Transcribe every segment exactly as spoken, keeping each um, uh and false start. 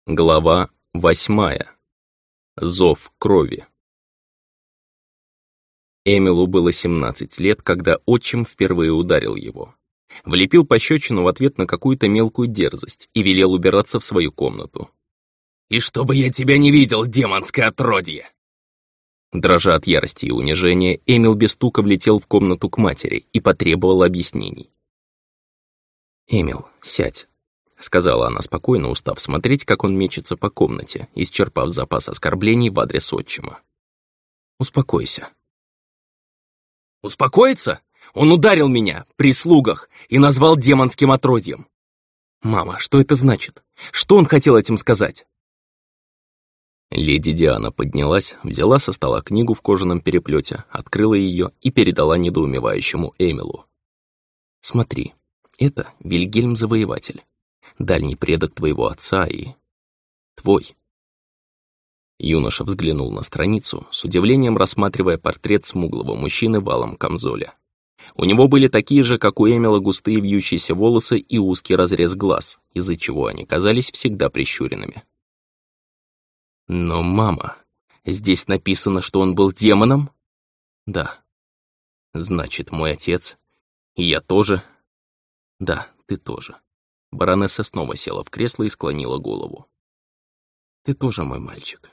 Глава восьмая. Зов крови. Эмилу было семнадцать лет, когда отчим впервые ударил его. Влепил пощечину в ответ на какую-то мелкую дерзость и велел убираться в свою комнату. «И чтобы я тебя не видел, демонское отродье!» Дрожа от ярости и унижения, Эмил без стука влетел в комнату к матери и потребовал объяснений. «Эмил, сядь», — сказала она спокойно, устав смотреть, как он мечется по комнате, исчерпав запас оскорблений в адрес отчима. «Успокойся». «Успокоиться? Он ударил меня при слугах и назвал демонским отродьем. Мама, что это значит? Что он хотел этим сказать?» Леди Диана поднялась, взяла со стола книгу в кожаном переплете, открыла ее и передала недоумевающему Эмилу. «Смотри, это Вильгельм Завоеватель, дальний предок твоего отца и... твой». Юноша взглянул на страницу, с удивлением рассматривая портрет смуглого мужчины в алом камзоле. У него были такие же, как у Эмила, густые вьющиеся волосы и узкий разрез глаз, из-за чего они казались всегда прищуренными. «Но, мама, здесь написано, что он был демоном?» «Да». «Значит, мой отец. И я тоже?» «Да, ты тоже». Баронесса снова села в кресло и склонила голову. «Ты тоже мой мальчик».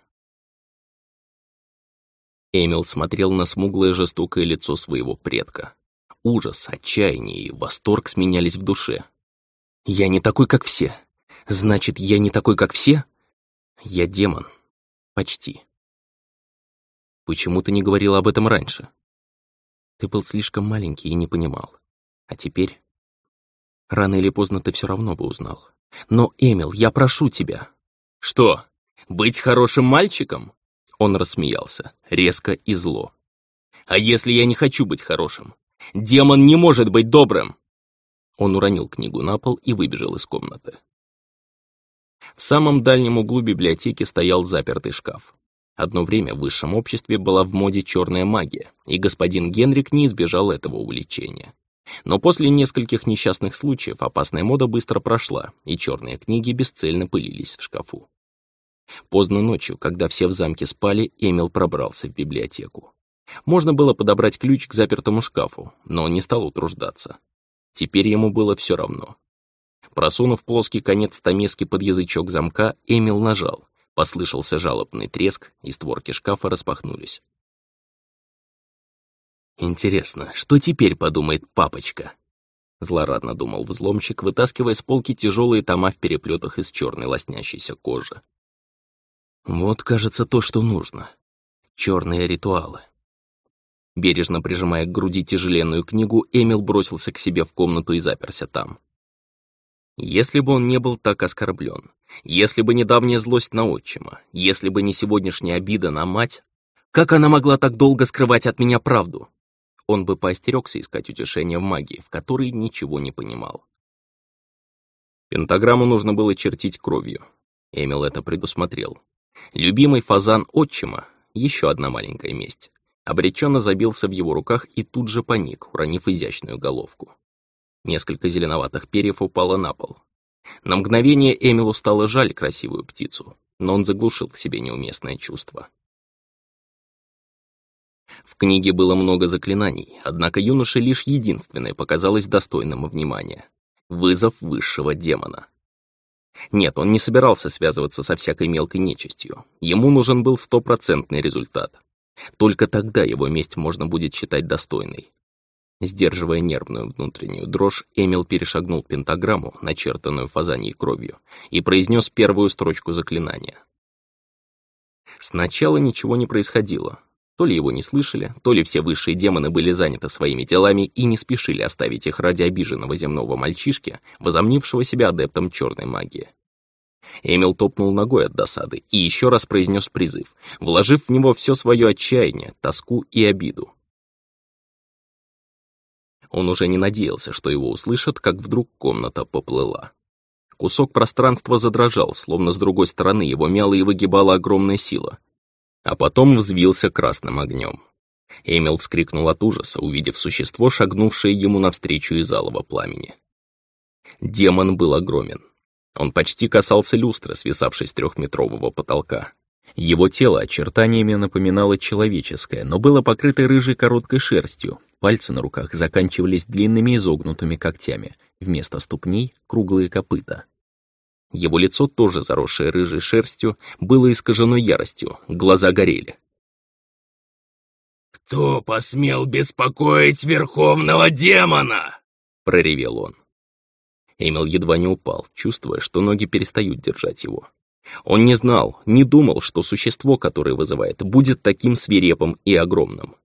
Эмил смотрел на смуглое жестокое лицо своего предка. Ужас, отчаяние и восторг сменялись в душе. «Я не такой, как все. Значит, я не такой, как все? Я демон. Почти. Почему ты не говорила об этом раньше? Ты был слишком маленький и не понимал. А теперь... Рано или поздно ты все равно бы узнал. Но, Эмил, я прошу тебя». «Что, быть хорошим мальчиком?» Он рассмеялся, резко и зло. «А если я не хочу быть хорошим? Демон не может быть добрым!» Он уронил книгу на пол и выбежал из комнаты. В самом дальнем углу библиотеки стоял запертый шкаф. Одно время в высшем обществе была в моде черная магия, и господин Генрик не избежал этого увлечения. Но после нескольких несчастных случаев опасная мода быстро прошла, и черные книги бесцельно пылились в шкафу. Поздно ночью, когда все в замке спали, Эмил пробрался в библиотеку. Можно было подобрать ключ к запертому шкафу, но он не стал утруждаться. Теперь ему было все равно. Просунув плоский конец стамески под язычок замка, Эмил нажал. Послышался жалобный треск, и створки шкафа распахнулись. «Интересно, что теперь подумает папочка?» Злорадно думал взломщик, вытаскивая с полки тяжелые тома в переплетах из черной лоснящейся кожи. «Вот, кажется, то, что нужно. Черные ритуалы». Бережно прижимая к груди тяжеленную книгу, Эмил бросился к себе в комнату и заперся там. Если бы он не был так оскорблен, если бы недавняя злость на отчима, если бы не сегодняшняя обида на мать, как она могла так долго скрывать от меня правду? Он бы поостерегся искать утешение в магии, в которой ничего не понимал. Пентаграмму нужно было чертить кровью. Эмил это предусмотрел. Любимый фазан отчима, еще одна маленькая месть, обреченно забился в его руках и тут же паник, уронив изящную головку. Несколько зеленоватых перьев упало на пол. На мгновение Эмилу стало жаль красивую птицу, но он заглушил в себе неуместное чувство. В книге было много заклинаний, однако юноше лишь единственное показалось достойным внимания — вызов высшего демона. Нет, он не собирался связываться со всякой мелкой нечистью. Ему нужен был стопроцентный результат. Только тогда его месть можно будет считать достойной. Сдерживая нервную внутреннюю дрожь, Эмил перешагнул пентаграмму, начертанную фазаньей кровью, и произнес первую строчку заклинания. Сначала ничего не происходило. То ли его не слышали, то ли все высшие демоны были заняты своими делами и не спешили оставить их ради обиженного земного мальчишки, возомнившего себя адептом черной магии. Эмил топнул ногой от досады и еще раз произнес призыв, вложив в него все свое отчаяние, тоску и обиду. Он уже не надеялся, что его услышат, как вдруг комната поплыла. Кусок пространства задрожал, словно с другой стороны его мяла и выгибала огромная сила. А потом взвился красным огнем. Эмил вскрикнул от ужаса, увидев существо, шагнувшее ему навстречу из алого пламени. Демон был огромен. Он почти касался люстры, свисавшей с трехметрового потолка. Его тело очертаниями напоминало человеческое, но было покрыто рыжей короткой шерстью, пальцы на руках заканчивались длинными изогнутыми когтями, вместо ступней — круглые копыта. Его лицо, тоже заросшее рыжей шерстью, было искажено яростью, глаза горели. «Кто посмел беспокоить Верховного Демона?» — проревел он. Эмил едва не упал, чувствуя, что ноги перестают держать его. Он не знал, не думал, что существо, которое вызывает, будет таким свирепым и огромным.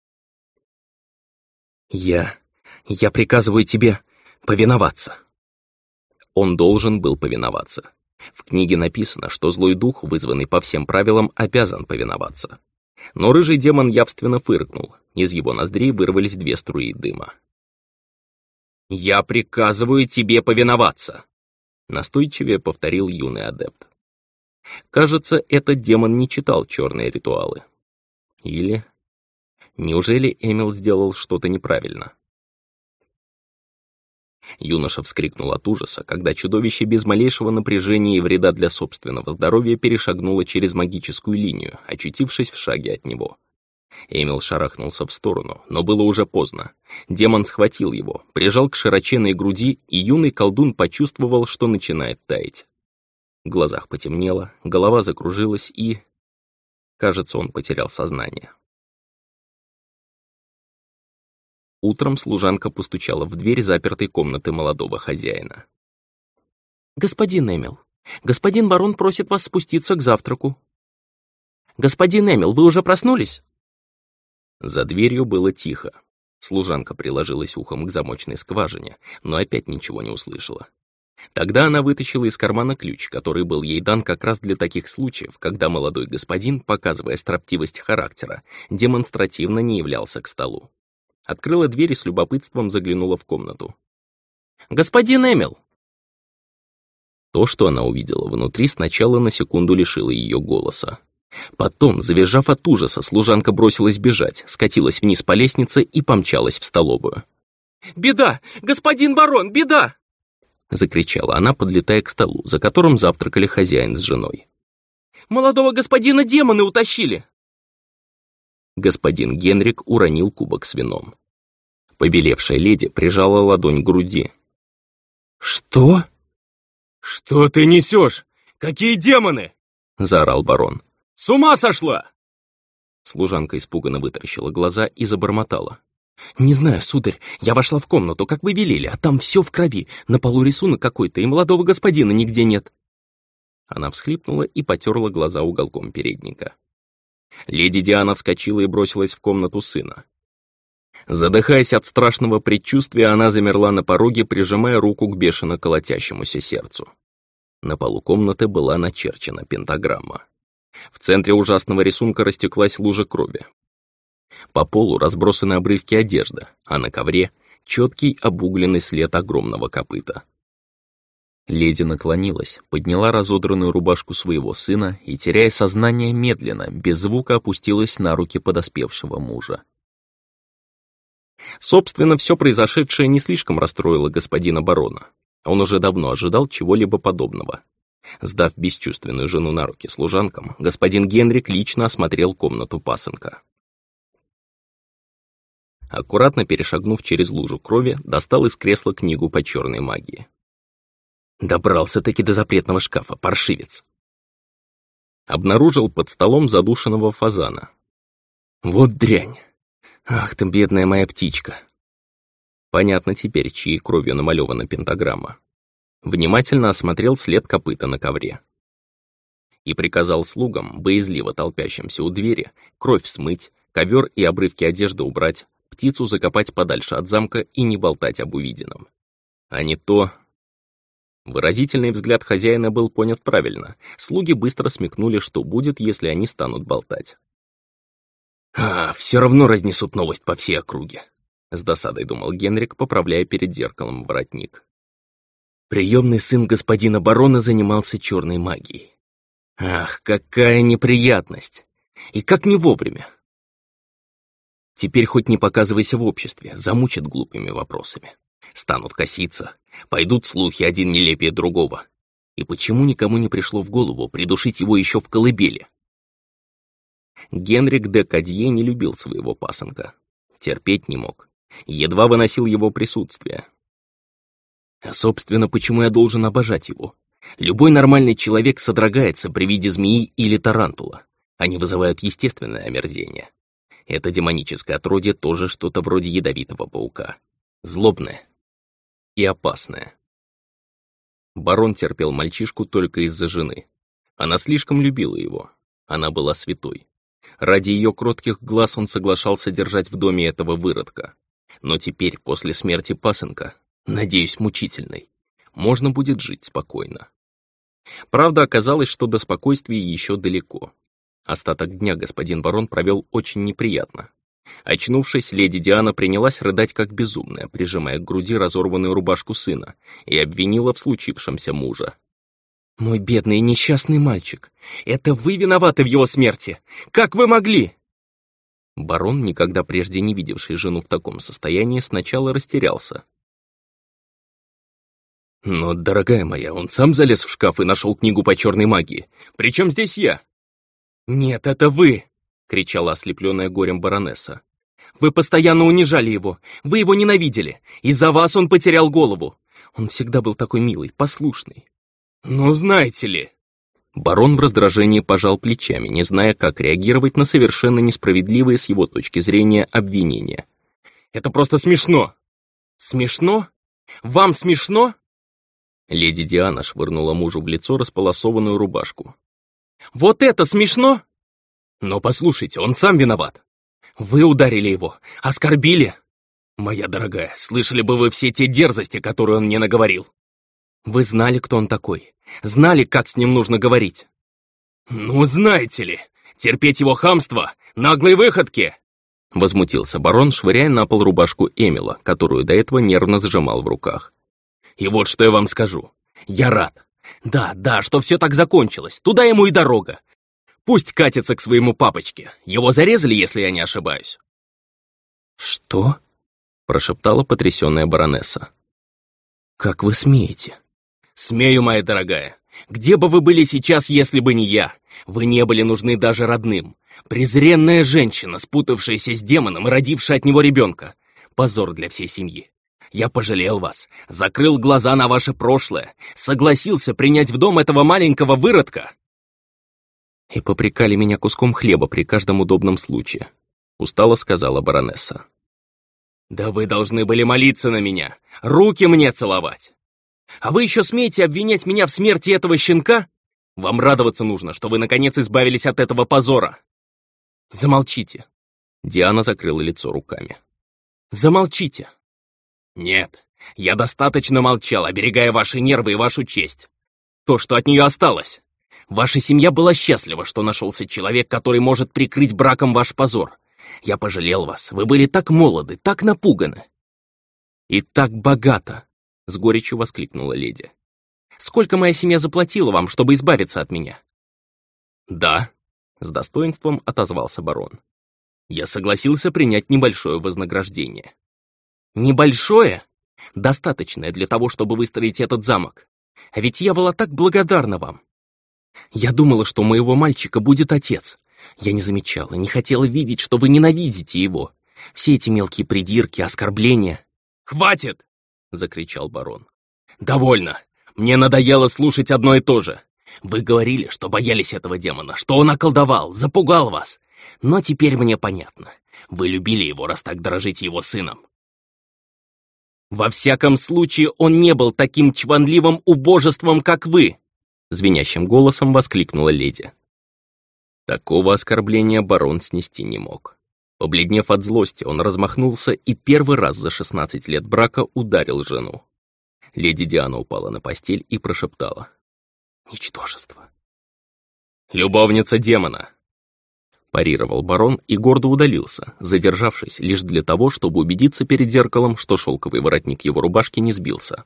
«Я... я приказываю тебе повиноваться». Он должен был повиноваться. В книге написано, что злой дух, вызванный по всем правилам, обязан повиноваться. Но рыжий демон явственно фыркнул, из его ноздрей вырвались две струи дыма. «Я приказываю тебе повиноваться», — настойчивее повторил юный адепт. Кажется, этот демон не читал черные ритуалы. Или... неужели Эмил сделал что-то неправильно? Юноша вскрикнул от ужаса, когда чудовище без малейшего напряжения и вреда для собственного здоровья перешагнуло через магическую линию, очутившись в шаге от него. Эмил шарахнулся в сторону, но было уже поздно. Демон схватил его, прижал к широченной груди, и юный колдун почувствовал, что начинает таять. В глазах потемнело, голова закружилась и... кажется, он потерял сознание. Утром служанка постучала в дверь запертой комнаты молодого хозяина. «Господин Эмил, господин барон просит вас спуститься к завтраку». «Господин Эмил, вы уже проснулись?» За дверью было тихо. Служанка приложилась ухом к замочной скважине, но опять ничего не услышала. Тогда она вытащила из кармана ключ, который был ей дан как раз для таких случаев, когда молодой господин, показывая строптивость характера, демонстративно не являлся к столу. Открыла дверь и с любопытством заглянула в комнату. «Господин Эмил!» То, что она увидела внутри, сначала на секунду лишило ее голоса. Потом, завизжав от ужаса, служанка бросилась бежать, скатилась вниз по лестнице и помчалась в столовую. «Беда! Господин барон, беда!» — закричала она, подлетая к столу, за которым завтракали хозяин с женой. «Молодого господина демоны утащили!» Господин Генрик уронил кубок с вином. Побелевшая леди прижала ладонь к груди. «Что? Что ты несешь? Какие демоны?» — заорал барон. «С ума сошла!» Служанка испуганно вытаращила глаза и забормотала. «Не знаю, сударь, я вошла в комнату, как вы велели, а там все в крови, на полу рисунок какой-то, и молодого господина нигде нет». Она всхлипнула и потерла глаза уголком передника. Леди Диана вскочила и бросилась в комнату сына. Задыхаясь от страшного предчувствия, она замерла на пороге, прижимая руку к бешено колотящемуся сердцу. На полу комнаты была начерчена пентаграмма. В центре ужасного рисунка растеклась лужа крови. По полу разбросаны обрывки одежды, а на ковре четкий обугленный след огромного копыта. Леди наклонилась, подняла разодранную рубашку своего сына и, теряя сознание, медленно, без звука опустилась на руки подоспевшего мужа. Собственно, все произошедшее не слишком расстроило господина барона. Он уже давно ожидал чего-либо подобного. Сдав бесчувственную жену на руки служанкам, господин Генрик лично осмотрел комнату пасынка. Аккуратно перешагнув через лужу крови, достал из кресла книгу по черной магии. Добрался-таки до запретного шкафа, паршивец. Обнаружил под столом задушенного фазана. Вот дрянь! Ах ты, бедная моя птичка! Понятно теперь, чьей кровью намалевана пентаграмма. Внимательно осмотрел след копыта на ковре. И приказал слугам, боязливо толпящимся у двери, кровь смыть, ковер и обрывки одежды убрать, птицу закопать подальше от замка и не болтать об увиденном. А не то... Выразительный взгляд хозяина был понят правильно. Слуги быстро смекнули, что будет, если они станут болтать. «А, все равно разнесут новость по всей округе», — с досадой думал Генрик, поправляя перед зеркалом воротник. Приемный сын господина барона занимался черной магией. Ах, какая неприятность! И как не вовремя! Теперь хоть не показывайся в обществе, замучат глупыми вопросами. Станут коситься, пойдут слухи один нелепее другого. И почему никому не пришло в голову придушить его еще в колыбели? Генрик де Кадье не любил своего пасынка. Терпеть не мог. Едва выносил его присутствие. А, собственно, почему я должен обожать его? Любой нормальный человек содрогается при виде змеи или тарантула. Они вызывают естественное омерзение. Это демоническое отродье тоже что-то вроде ядовитого паука. Злобное и опасное. Барон терпел мальчишку только из-за жены. Она слишком любила его. Она была святой. Ради ее кротких глаз он соглашался держать в доме этого выродка. Но теперь, после смерти пасынка, надеюсь, мучительной, можно будет жить спокойно. Правда, оказалось, что до спокойствия еще далеко. Остаток дня господин барон провел очень неприятно. Очнувшись, леди Диана принялась рыдать как безумная, прижимая к груди разорванную рубашку сына, и обвинила в случившемся мужа. «Мой бедный и несчастный мальчик, это вы виноваты в его смерти! Как вы могли?» Барон, никогда прежде не видевший жену в таком состоянии, сначала растерялся. «Но, дорогая моя, он сам залез в шкаф и нашел книгу по черной магии. Причем здесь я?» «Нет, это вы!» — кричала ослепленная горем баронесса. «Вы постоянно унижали его, вы его ненавидели. Из-за вас он потерял голову. Он всегда был такой милый, послушный». «Ну, знаете ли...» Барон в раздражении пожал плечами, не зная, как реагировать на совершенно несправедливые с его точки зрения обвинения. «Это просто смешно!» «Смешно? Вам смешно?» Леди Диана швырнула мужу в лицо располосованную рубашку. «Вот это смешно?» «Но послушайте, он сам виноват. Вы ударили его, оскорбили. Моя дорогая, слышали бы вы все те дерзости, которые он мне наговорил. Вы знали, кто он такой, знали, как с ним нужно говорить». «Ну, знаете ли, терпеть его хамство, наглые выходки!» Возмутился барон, швыряя на пол рубашку Эмила, которую до этого нервно сжимал в руках. «И вот что я вам скажу. Я рад. Да, да, что все так закончилось, туда ему и дорога. Пусть катится к своему папочке. Его зарезали, если я не ошибаюсь». «Что?» — прошептала потрясенная баронесса. «Как вы смеете?» «Смею, моя дорогая. Где бы вы были сейчас, если бы не я? Вы не были нужны даже родным. Презренная женщина, спутавшаяся с демоном и родившая от него ребенка. Позор для всей семьи. Я пожалел вас, закрыл глаза на ваше прошлое, согласился принять в дом этого маленького выродка». «И попрекали меня куском хлеба при каждом удобном случае», — устало сказала баронесса. «Да вы должны были молиться на меня, руки мне целовать. А вы еще смеете обвинять меня в смерти этого щенка? Вам радоваться нужно, что вы наконец избавились от этого позора». «Замолчите». Диана закрыла лицо руками. «Замолчите». «Нет, я достаточно молчал, оберегая ваши нервы и вашу честь. То, что от нее осталось. Ваша семья была счастлива, что нашелся человек, который может прикрыть браком ваш позор. Я пожалел вас, вы были так молоды, так напуганы». «И так богато», — с горечью воскликнула леди. «Сколько моя семья заплатила вам, чтобы избавиться от меня?» «Да», — с достоинством отозвался барон. «Я согласился принять небольшое вознаграждение». «Небольшое? Достаточное для того, чтобы выстроить этот замок. А ведь я была так благодарна вам. Я думала, что у моего мальчика будет отец. Я не замечала, не хотела видеть, что вы ненавидите его. Все эти мелкие придирки, оскорбления». «Хватит!» — закричал барон. «Довольно! Мне надоело слушать одно и то же. Вы говорили, что боялись этого демона, что он околдовал, запугал вас. Но теперь мне понятно. Вы любили его, раз так дорожите его сыном. Во всяком случае, он не был таким чванливым убожеством, как вы!» Звенящим голосом воскликнула леди. Такого оскорбления барон снести не мог. Побледнев от злости, он размахнулся и первый раз за шестнадцать лет брака ударил жену. Леди Диана упала на постель и прошептала: «Ничтожество!» «Любовница демона!» парировал барон и гордо удалился, задержавшись лишь для того, чтобы убедиться перед зеркалом, что шелковый воротник его рубашки не сбился.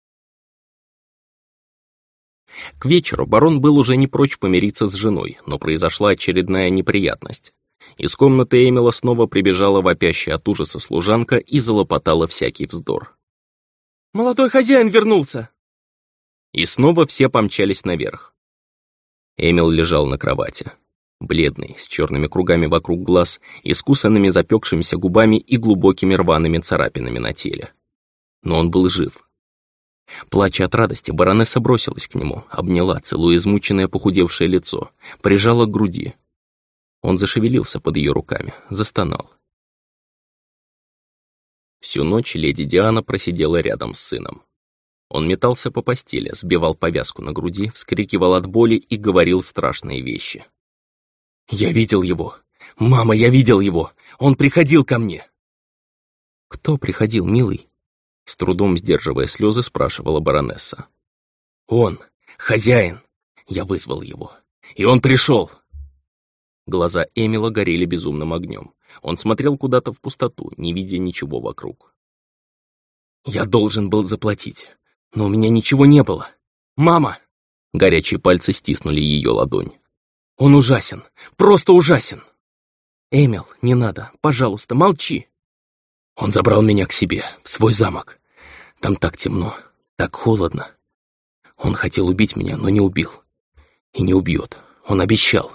К вечеру барон был уже не прочь помириться с женой, но произошла очередная неприятность. Из комнаты Эмила снова прибежала вопящая от ужаса служанка и залопотала всякий вздор. «Молодой хозяин вернулся!» И снова все помчались наверх. Эмил лежал на кровати, бледный, с черными кругами вокруг глаз, искусанными запекшимися губами и глубокими рваными царапинами на теле. Но он был жив. Плача от радости, баронесса бросилась к нему, обняла, целуя измученное похудевшее лицо, прижала к груди. Он зашевелился под ее руками, застонал. Всю ночь леди Диана просидела рядом с сыном. Он метался по постели, сбивал повязку на груди, вскрикивал от боли и говорил страшные вещи. «Я видел его! Мама, я видел его! Он приходил ко мне!» «Кто приходил, милый?» С трудом сдерживая слезы, спрашивала баронесса. «Он, хозяин! Я вызвал его, и он пришел!» Глаза Эмила горели безумным огнем. Он смотрел куда-то в пустоту, не видя ничего вокруг. «Я должен был заплатить, но у меня ничего не было. Мама!» Горячие пальцы стиснули ее ладонь. «Он ужасен, просто ужасен!» «Эмил, не надо, пожалуйста, молчи!» «Он забрал меня к себе, в свой замок. Там так темно, так холодно. Он хотел убить меня, но не убил. И не убьет, он обещал».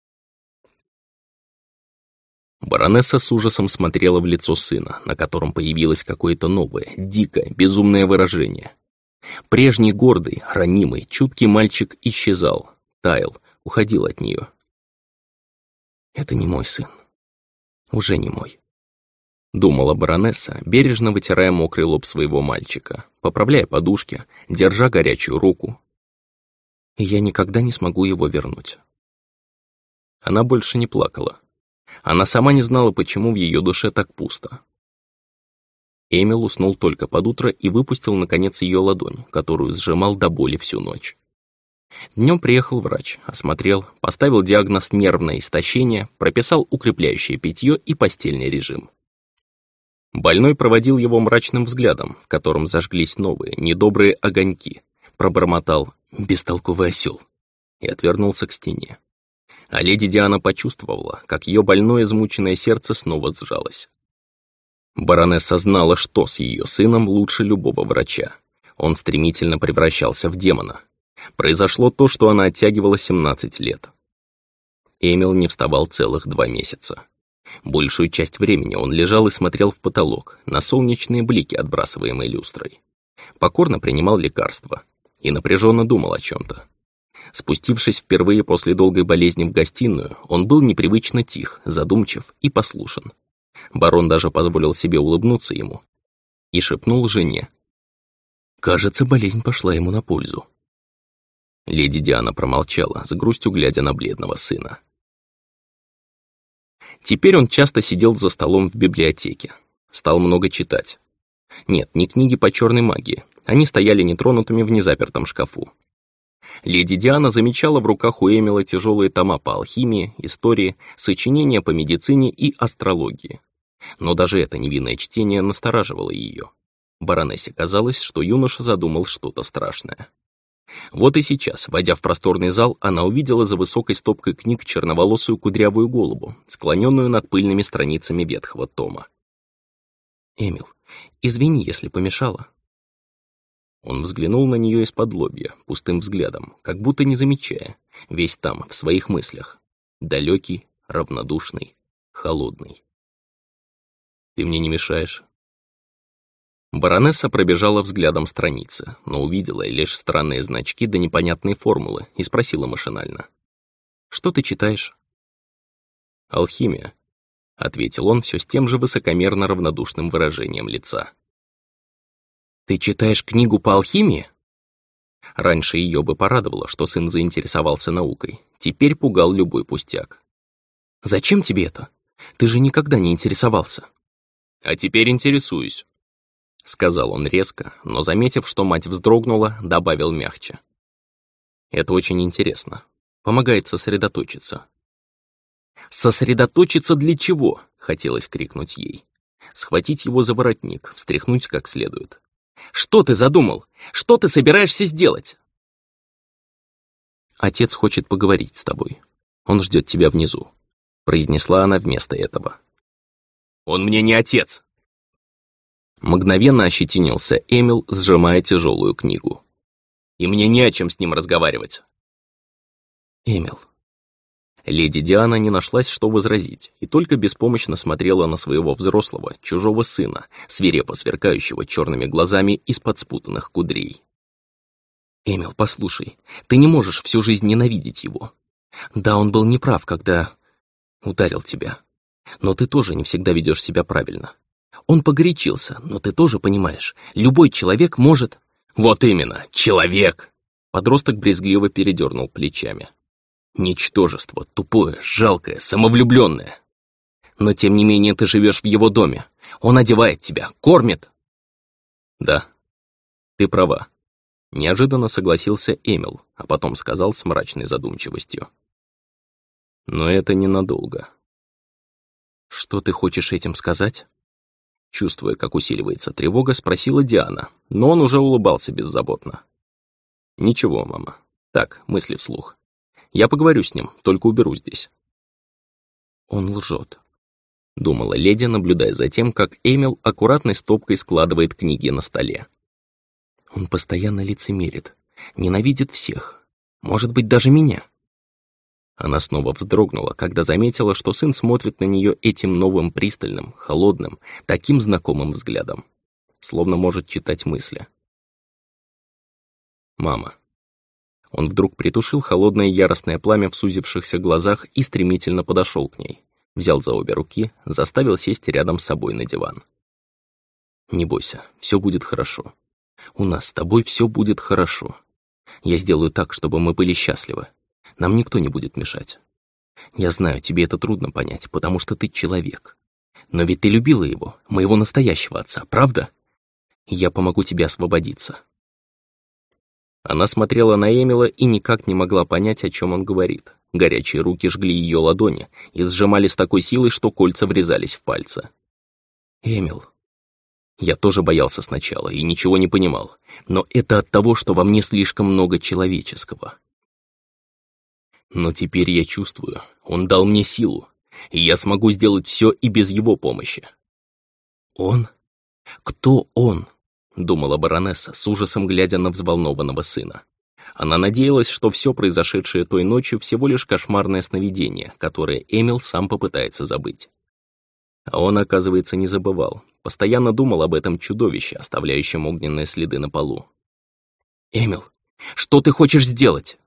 Баронесса с ужасом смотрела в лицо сына, на котором появилось какое-то новое, дикое, безумное выражение. Прежний гордый, ранимый, чуткий мальчик исчезал, таял, уходил от нее. «Это не мой сын. Уже не мой», — думала баронесса, бережно вытирая мокрый лоб своего мальчика, поправляя подушки, держа горячую руку. «И я никогда не смогу его вернуть». Она больше не плакала. Она сама не знала, почему в ее душе так пусто. Эмил уснул только под утро и выпустил, наконец, ее ладонь, которую сжимал до боли всю ночь. Днем приехал врач, осмотрел, поставил диагноз нервное истощение, прописал укрепляющее питье и постельный режим. Больной проводил его мрачным взглядом, в котором зажглись новые, недобрые огоньки, пробормотал «бестолковый осел» и отвернулся к стене. А леди Диана почувствовала, как ее больное измученное сердце снова сжалось. Баронесса знала, что с ее сыном лучше любого врача. Он стремительно превращался в демона. Произошло то, что она оттягивала семнадцать лет. Эмил не вставал целых два месяца. Большую часть времени он лежал и смотрел в потолок, на солнечные блики, отбрасываемые люстрой. Покорно принимал лекарства и напряженно думал о чем-то. Спустившись впервые после долгой болезни в гостиную, он был непривычно тих, задумчив и послушен. Барон даже позволил себе улыбнуться ему и шепнул жене. «Кажется, болезнь пошла ему на пользу». Леди Диана промолчала, с грустью глядя на бледного сына. Теперь он часто сидел за столом в библиотеке, стал много читать. Нет, не книги по черной магии, они стояли нетронутыми в незапертом шкафу. Леди Диана замечала в руках у Эмила тяжелые тома по алхимии, истории, сочинения по медицине и астрологии. Но даже это невинное чтение настораживало ее. Баронессе казалось, что юноша задумал что-то страшное. Вот и сейчас, войдя в просторный зал, она увидела за высокой стопкой книг черноволосую кудрявую голову, склоненную над пыльными страницами ветхого тома. «Эмил, извини, если помешала». Он взглянул на нее из-под лобья, пустым взглядом, как будто не замечая, весь там, в своих мыслях. Далекий, равнодушный, холодный. «Ты мне не мешаешь?» Баронесса пробежала взглядом страницы, но увидела лишь странные значки да непонятные формулы и спросила машинально. «Что ты читаешь?» «Алхимия», — ответил он все с тем же высокомерно равнодушным выражением лица. «Ты читаешь книгу по алхимии?» Раньше ее бы порадовало, что сын заинтересовался наукой, теперь пугал любой пустяк. «Зачем тебе это? Ты же никогда не интересовался». «А теперь интересуюсь», — сказал он резко, но, заметив, что мать вздрогнула, добавил мягче. «Это очень интересно. Помогает сосредоточиться». «Сосредоточиться для чего?» — хотелось крикнуть ей. Схватить его за воротник, встряхнуть как следует. «Что ты задумал? Что ты собираешься сделать?» «Отец хочет поговорить с тобой. Он ждет тебя внизу», — произнесла она вместо этого. «Он мне не отец!» Мгновенно ощетинился Эмил, сжимая тяжелую книгу. и мне не о чем с ним разговаривать. Эмил. Леди Диана не нашлась, что возразить, и только беспомощно смотрела на своего взрослого, чужого сына, свирепо сверкающего черными глазами из-под спутанных кудрей. «Эмил, послушай, ты не можешь всю жизнь ненавидеть его. Да, он был неправ, когда ударил тебя, но ты тоже не всегда ведешь себя правильно. Он погорячился, но ты тоже понимаешь, любой человек может...» «Вот именно, человек!» Подросток брезгливо передернул плечами. «Ничтожество, тупое, жалкое, самовлюбленное. Но тем не менее ты живешь в его доме. Он одевает тебя, кормит». «Да, ты права», — неожиданно согласился Эмил, а потом сказал с мрачной задумчивостью. «Но это ненадолго». «Что ты хочешь этим сказать?» Чувствуя, как усиливается тревога, спросила Диана, но он уже улыбался беззаботно. «Ничего, мама. Так, мысли вслух. Я поговорю с ним, только уберу здесь». «Он лжет», — думала леди, наблюдая за тем, как Эмил аккуратной стопкой складывает книги на столе. «Он постоянно лицемерит, ненавидит всех, может быть, даже меня». Она снова вздрогнула, когда заметила, что сын смотрит на нее этим новым пристальным, холодным, таким знакомым взглядом, словно может читать мысли. «Мама». Он вдруг притушил холодное яростное пламя в сузившихся глазах и стремительно подошел к ней, взял за обе руки, заставил сесть рядом с собой на диван. «Не бойся, все будет хорошо. У нас с тобой все будет хорошо. Я сделаю так, чтобы мы были счастливы. Нам никто не будет мешать. Я знаю, тебе это трудно понять, потому что ты человек. Но ведь ты любила его, моего настоящего отца, правда? Я помогу тебе освободиться». Она смотрела на Эмила и никак не могла понять, о чем он говорит. Горячие руки жгли ее ладони и сжимали с такой силой, что кольца врезались в пальцы. «Эмил». Я тоже боялся сначала и ничего не понимал, но это от того, что во мне слишком много человеческого. Но теперь я чувствую, он дал мне силу, и я смогу сделать все и без его помощи. «Он? Кто он?» — думала баронесса, с ужасом глядя на взволнованного сына. Она надеялась, что все произошедшее той ночью всего лишь кошмарное сновидение, которое Эмил сам попытается забыть. А он, оказывается, не забывал, постоянно думал об этом чудовище, оставляющем огненные следы на полу. «Эмил, что ты хочешь сделать?»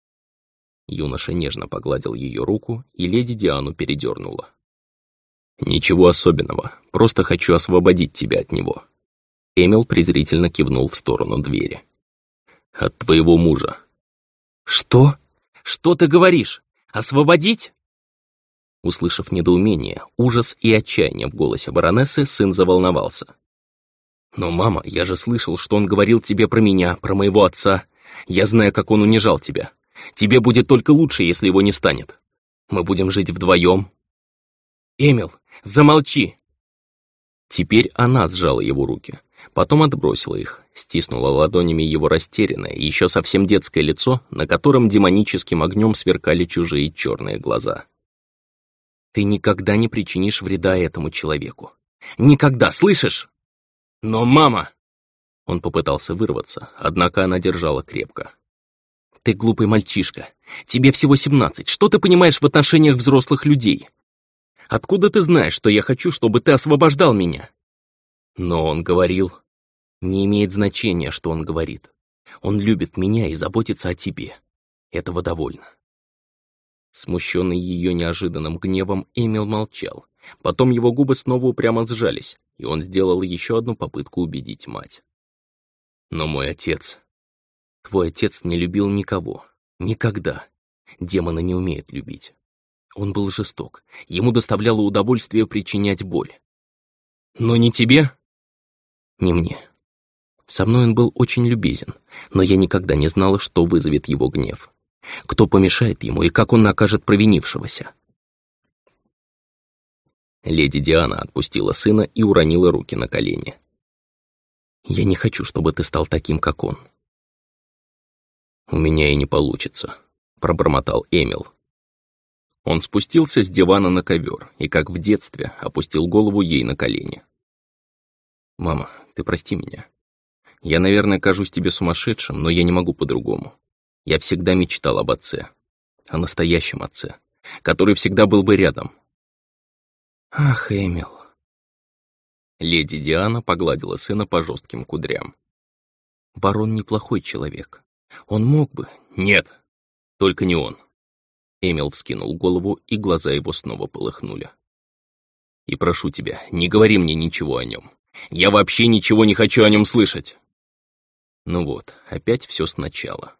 Юноша нежно погладил ее руку, и леди Диану передернула. «Ничего особенного, просто хочу освободить тебя от него». Эмил презрительно кивнул в сторону двери. «От твоего мужа». «Что? Что ты говоришь? Освободить?» Услышав недоумение, ужас и отчаяние в голосе баронессы, сын заволновался. «Но, мама, я же слышал, что он говорил тебе про меня, про моего отца. Я знаю, как он унижал тебя. Тебе будет только лучше, если его не станет. Мы будем жить вдвоем». «Эмил, замолчи!» Теперь она сжала его руки, потом отбросила их, стиснула ладонями его растерянное, еще совсем детское лицо, на котором демоническим огнем сверкали чужие черные глаза. «Ты никогда не причинишь вреда этому человеку. Никогда, слышишь?» «Но, мама!» Он попытался вырваться, однако она держала крепко. «Ты глупый мальчишка. Тебе всего семнадцать. Что ты понимаешь в отношениях взрослых людей? Откуда ты знаешь, что я хочу, чтобы ты освобождал меня?» Но он говорил... Не имеет значения, что он говорит. Он любит меня и заботится о тебе. Этого довольно. Смущенный ее неожиданным гневом, Эмил молчал. Потом его губы снова упрямо сжались, и он сделал еще одну попытку убедить мать. «Но мой отец... Твой отец не любил никого. Никогда. Демоны не умеют любить. Он был жесток. Ему доставляло удовольствие причинять боль. Но не тебе?» «Не мне. Со мной он был очень любезен, но я никогда не знала, что вызовет его гнев. Кто помешает ему и как он накажет провинившегося?» Леди Диана отпустила сына и уронила руки на колени. «Я не хочу, чтобы ты стал таким, как он». «У меня и не получится», — пробормотал Эмил. Он спустился с дивана на ковер и, как в детстве, опустил голову ей на колени. «Мама, ты прости меня. Я, наверное, кажусь тебе сумасшедшим, но я не могу по-другому. Я всегда мечтал об отце. О настоящем отце, который всегда был бы рядом. Ах, Эмил. Леди Диана погладила сына по жестким кудрям. Барон неплохой человек. Он мог бы... Нет, только не он. Эмил вскинул голову, и глаза его снова полыхнули. И прошу тебя, не говори мне ничего о нем. Я вообще ничего не хочу о нем слышать. Ну вот, опять все сначала.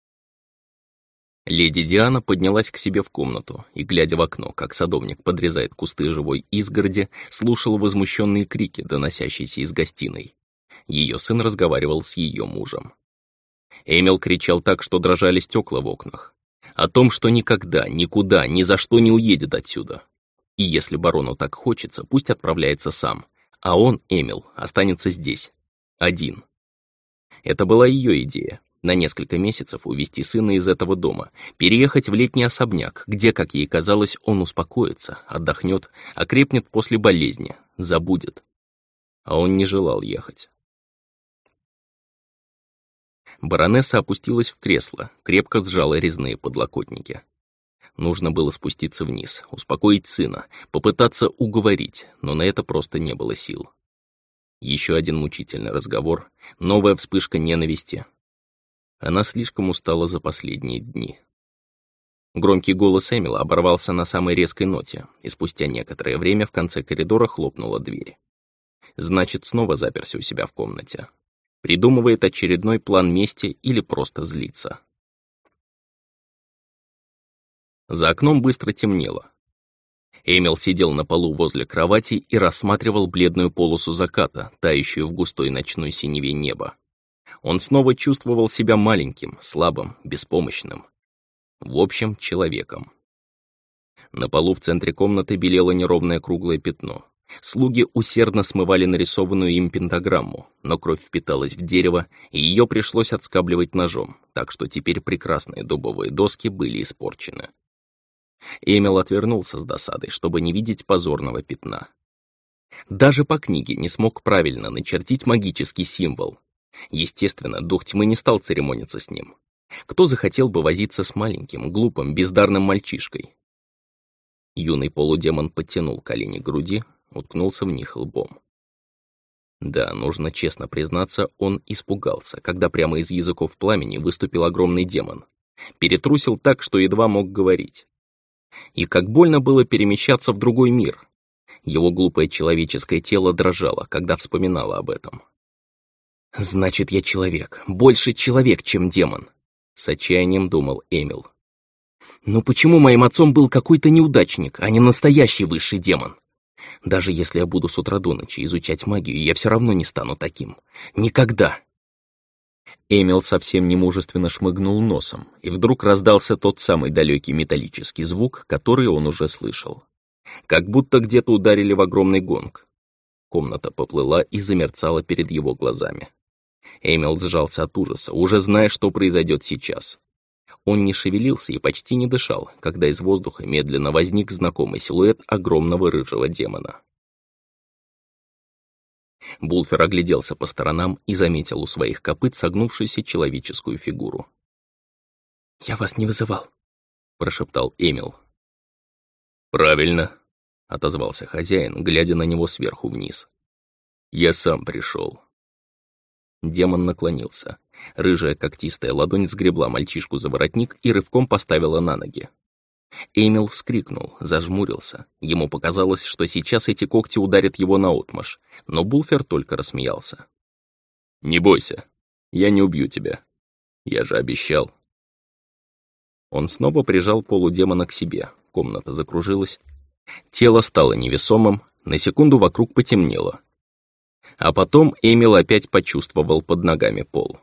Леди Диана поднялась к себе в комнату и, глядя в окно, как садовник подрезает кусты живой изгороди, слушала возмущенные крики, доносящиеся из гостиной. Ее сын разговаривал с ее мужем. Эмил кричал так, что дрожали стекла в окнах. О том, что никогда, никуда, ни за что не уедет отсюда. И если барону так хочется, пусть отправляется сам. А он, Эмил, останется здесь. Один. Это была ее идея. На несколько месяцев увезти сына из этого дома, переехать в летний особняк, где, как ей казалось, он успокоится, отдохнет, окрепнет после болезни, забудет. А он не желал ехать. Баронесса опустилась в кресло, крепко сжала резные подлокотники. Нужно было спуститься вниз, успокоить сына, попытаться уговорить, но на это просто не было сил. Еще один мучительный разговор, новая вспышка ненависти. Она слишком устала за последние дни. Громкий голос Эмила оборвался на самой резкой ноте, и спустя некоторое время в конце коридора хлопнула дверь. Значит, снова заперся у себя в комнате. Придумывает очередной план мести или просто злится. За окном быстро темнело. Эмил сидел на полу возле кровати и рассматривал бледную полосу заката, тающую в густой ночной синеве неба. Он снова чувствовал себя маленьким, слабым, беспомощным. В общем, человеком. На полу в центре комнаты белело неровное круглое пятно. Слуги усердно смывали нарисованную им пентаграмму, но кровь впиталась в дерево, и ее пришлось отскабливать ножом, так что теперь прекрасные дубовые доски были испорчены. Эмил отвернулся с досадой, чтобы не видеть позорного пятна. Даже по книге не смог правильно начертить магический символ. Естественно, дух тьмы не стал церемониться с ним. Кто захотел бы возиться с маленьким, глупым, бездарным мальчишкой? Юный полудемон подтянул колени к груди, уткнулся в них лбом. Да, нужно честно признаться, он испугался, когда прямо из языков пламени выступил огромный демон. Перетрусил так, что едва мог говорить. И как больно было перемещаться в другой мир. Его глупое человеческое тело дрожало, когда вспоминало об этом. «Значит, я человек, больше человек, чем демон», — с отчаянием думал Эмил. «Но почему моим отцом был какой-то неудачник, а не настоящий высший демон? Даже если я буду с утра до ночи изучать магию, я все равно не стану таким. Никогда!» Эмил совсем немужественно шмыгнул носом, и вдруг раздался тот самый далекий металлический звук, который он уже слышал. Как будто где-то ударили в огромный гонг. Комната поплыла и замерцала перед его глазами. Эмил сжался от ужаса, уже зная, что произойдет сейчас. Он не шевелился и почти не дышал, когда из воздуха медленно возник знакомый силуэт огромного рыжего демона. Булфер огляделся по сторонам и заметил у своих копыт согнувшуюся человеческую фигуру. «Я вас не вызывал», — прошептал Эмил. «Правильно», — отозвался хозяин, глядя на него сверху вниз. «Я сам пришел». Демон наклонился. Рыжая когтистая ладонь сгребла мальчишку за воротник и рывком поставила на ноги. Эмил вскрикнул, зажмурился. Ему показалось, что сейчас эти когти ударят его наотмашь, но Булфер только рассмеялся. «Не бойся, я не убью тебя. Я же обещал». Он снова прижал полудемона к себе, комната закружилась. Тело стало невесомым, на секунду вокруг потемнело. А потом Эмил опять почувствовал под ногами пол.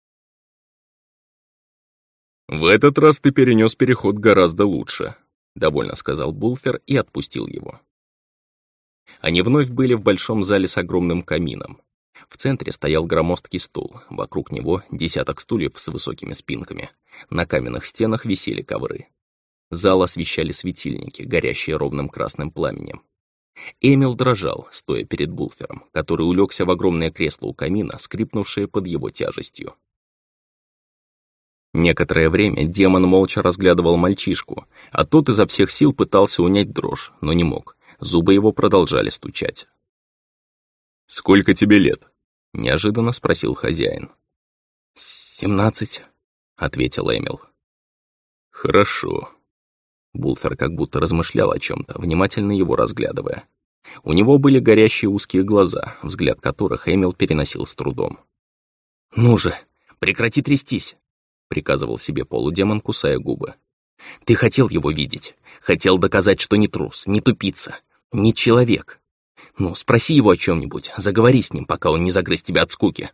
«В этот раз ты перенес переход гораздо лучше», — довольно сказал Булфер и отпустил его. Они вновь были в большом зале с огромным камином. В центре стоял громоздкий стул, вокруг него десяток стульев с высокими спинками. На каменных стенах висели ковры. Зал освещали светильники, горящие ровным красным пламенем. Эмил дрожал, стоя перед Булфером, который улегся в огромное кресло у камина, скрипнувшее под его тяжестью. Некоторое время демон молча разглядывал мальчишку, а тот изо всех сил пытался унять дрожь, но не мог. Зубы его продолжали стучать. «Сколько тебе лет?» — неожиданно спросил хозяин. «Семнадцать», — ответил Эмил. «Хорошо». Булфер как будто размышлял о чем-то, внимательно его разглядывая. У него были горящие узкие глаза, взгляд которых Эмил переносил с трудом. «Ну же, прекрати трястись!» — приказывал себе полудемон, кусая губы. «Ты хотел его видеть, хотел доказать, что не трус, не тупица, не человек. Ну, спроси его о чем-нибудь, заговори с ним, пока он не загрыз тебя от скуки».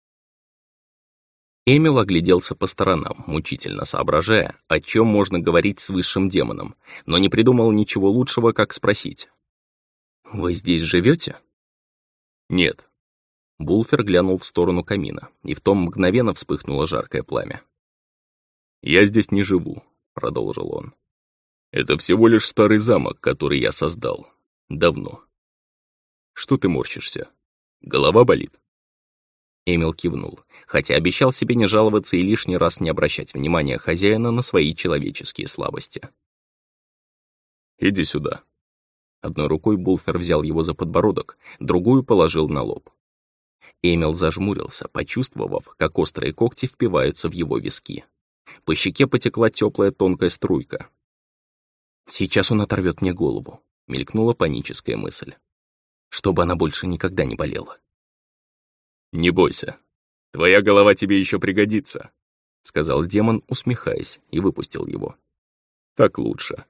Эмил огляделся по сторонам, мучительно соображая, о чем можно говорить с высшим демоном, но не придумал ничего лучшего, как спросить. «Вы здесь живете?» «Нет». Булфер глянул в сторону камина, и в том мгновенно вспыхнуло жаркое пламя. «Я здесь не живу», — продолжил он. «Это всего лишь старый замок, который я создал. Давно. Что ты морщишься? Голова болит?» Эмил кивнул, хотя обещал себе не жаловаться и лишний раз не обращать внимания хозяина на свои человеческие слабости. «Иди сюда». Одной рукой Булфер взял его за подбородок, другую положил на лоб. Эмил зажмурился, почувствовав, как острые когти впиваются в его виски. По щеке потекла теплая тонкая струйка. «Сейчас он оторвет мне голову», — мелькнула паническая мысль. «Чтобы она больше никогда не болела». «Не бойся, твоя голова тебе еще пригодится», — сказал демон, усмехаясь, и выпустил его. «Так лучше».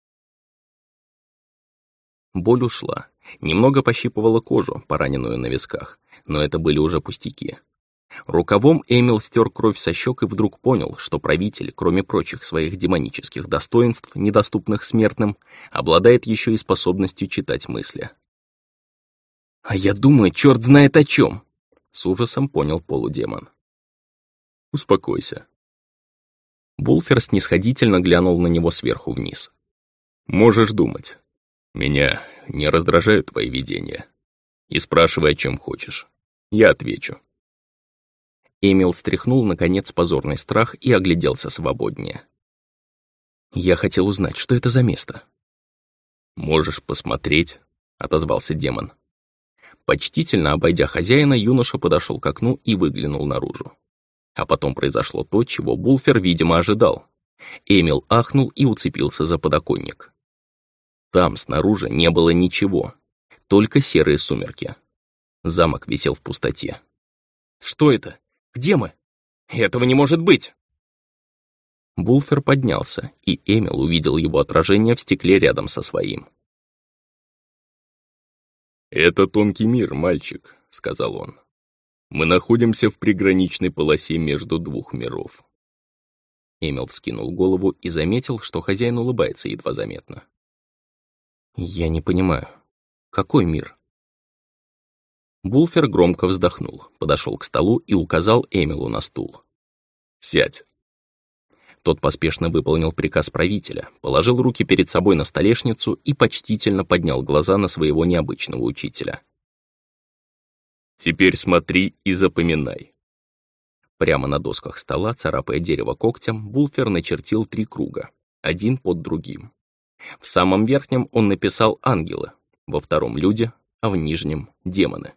Боль ушла, немного пощипывала кожу, пораненную на висках, но это были уже пустяки. Рукавом Эмил стер кровь со щек и вдруг понял, что правитель, кроме прочих своих демонических достоинств, недоступных смертным, обладает еще и способностью читать мысли. «А я думаю, черт знает о чем!» — с ужасом понял полудемон. «Успокойся». Булфер снисходительно глянул на него сверху вниз. «Можешь думать. Меня не раздражают твои видения. И спрашивай, о чем хочешь. Я отвечу». Эмил стряхнул, наконец, позорный страх и огляделся свободнее. «Я хотел узнать, что это за место». «Можешь посмотреть», — отозвался демон. Почтительно обойдя хозяина, юноша подошел к окну и выглянул наружу. А потом произошло то, чего Булфер, видимо, ожидал. Эмил ахнул и уцепился за подоконник. Там снаружи не было ничего, только серые сумерки. Замок висел в пустоте. «Что это? Где мы? Этого не может быть!» Булфер поднялся, и Эмил увидел его отражение в стекле рядом со своим. «Это тонкий мир, мальчик», — сказал он. «Мы находимся в приграничной полосе между двух миров». Эмил вскинул голову и заметил, что хозяин улыбается едва заметно. «Я не понимаю, какой мир?» Булфер громко вздохнул, подошел к столу и указал Эмилу на стул. «Сядь». Тот поспешно выполнил приказ правителя, положил руки перед собой на столешницу и почтительно поднял глаза на своего необычного учителя. «Теперь смотри и запоминай». Прямо на досках стола, царапая дерево когтем, Булфер начертил три круга, один под другим. В самом верхнем он написал «ангелы», во втором — «люди», а в нижнем — «демоны».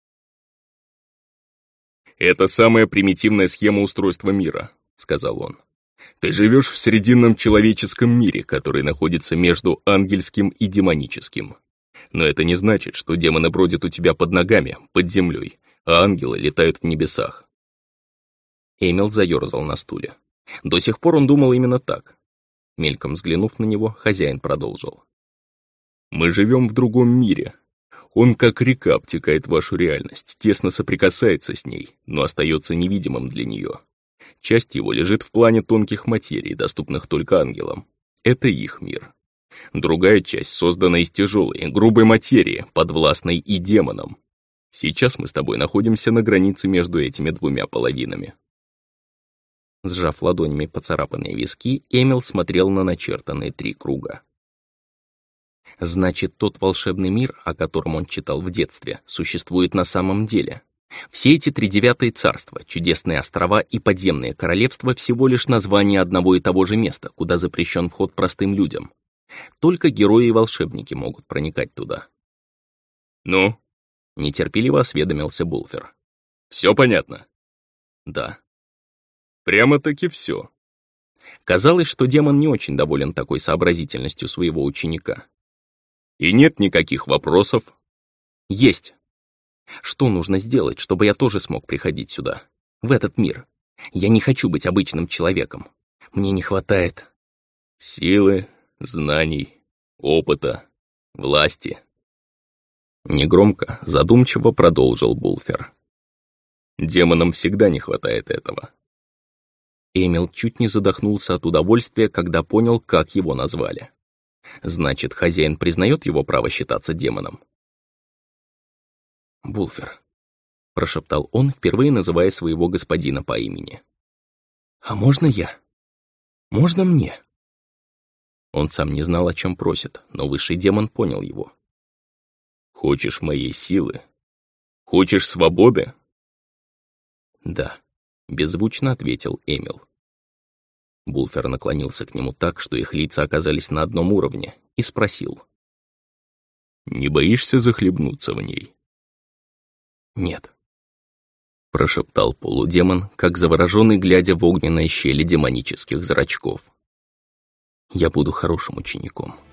«Это самая примитивная схема устройства мира», — сказал он. «Ты живешь в срединном человеческом мире, который находится между ангельским и демоническим. Но это не значит, что демоны бродят у тебя под ногами, под землей, а ангелы летают в небесах». Эмил заерзал на стуле. До сих пор он думал именно так. Мельком взглянув на него, хозяин продолжил. «Мы живем в другом мире. Он, как река, обтекает вашу реальность, тесно соприкасается с ней, но остается невидимым для нее. Часть его лежит в плане тонких материй, доступных только ангелам. Это их мир. Другая часть создана из тяжелой, грубой материи, подвластной и демонам. Сейчас мы с тобой находимся на границе между этими двумя половинами». Сжав ладонями поцарапанные виски, Эмил смотрел на начертанные три круга. Значит, тот волшебный мир, о котором он читал в детстве, существует на самом деле. Все эти тридевятые царства, чудесные острова и подземные королевства всего лишь название одного и того же места, куда запрещен вход простым людям. Только герои и волшебники могут проникать туда. «Ну?» — нетерпеливо осведомился Булфер. «Все понятно?» «Да». «Прямо-таки все». Казалось, что демон не очень доволен такой сообразительностью своего ученика. «И нет никаких вопросов?» «Есть. Что нужно сделать, чтобы я тоже смог приходить сюда, в этот мир? Я не хочу быть обычным человеком. Мне не хватает...» «Силы, знаний, опыта, власти». Негромко, задумчиво продолжил Булфер. «Демонам всегда не хватает этого». Эмил чуть не задохнулся от удовольствия, когда понял, как его назвали. Значит, хозяин признает его право считаться демоном. «Булфер», — прошептал он, впервые называя своего господина по имени. «А можно я? Можно мне?» Он сам не знал, о чем просит, но высший демон понял его. «Хочешь моей силы? Хочешь свободы?» «Да», — беззвучно ответил Эмил. Булфер наклонился к нему так, что их лица оказались на одном уровне, и спросил. «Не боишься захлебнуться в ней?» «Нет», — прошептал полудемон, как завороженный, глядя в огненные щели демонических зрачков. «Я буду хорошим учеником».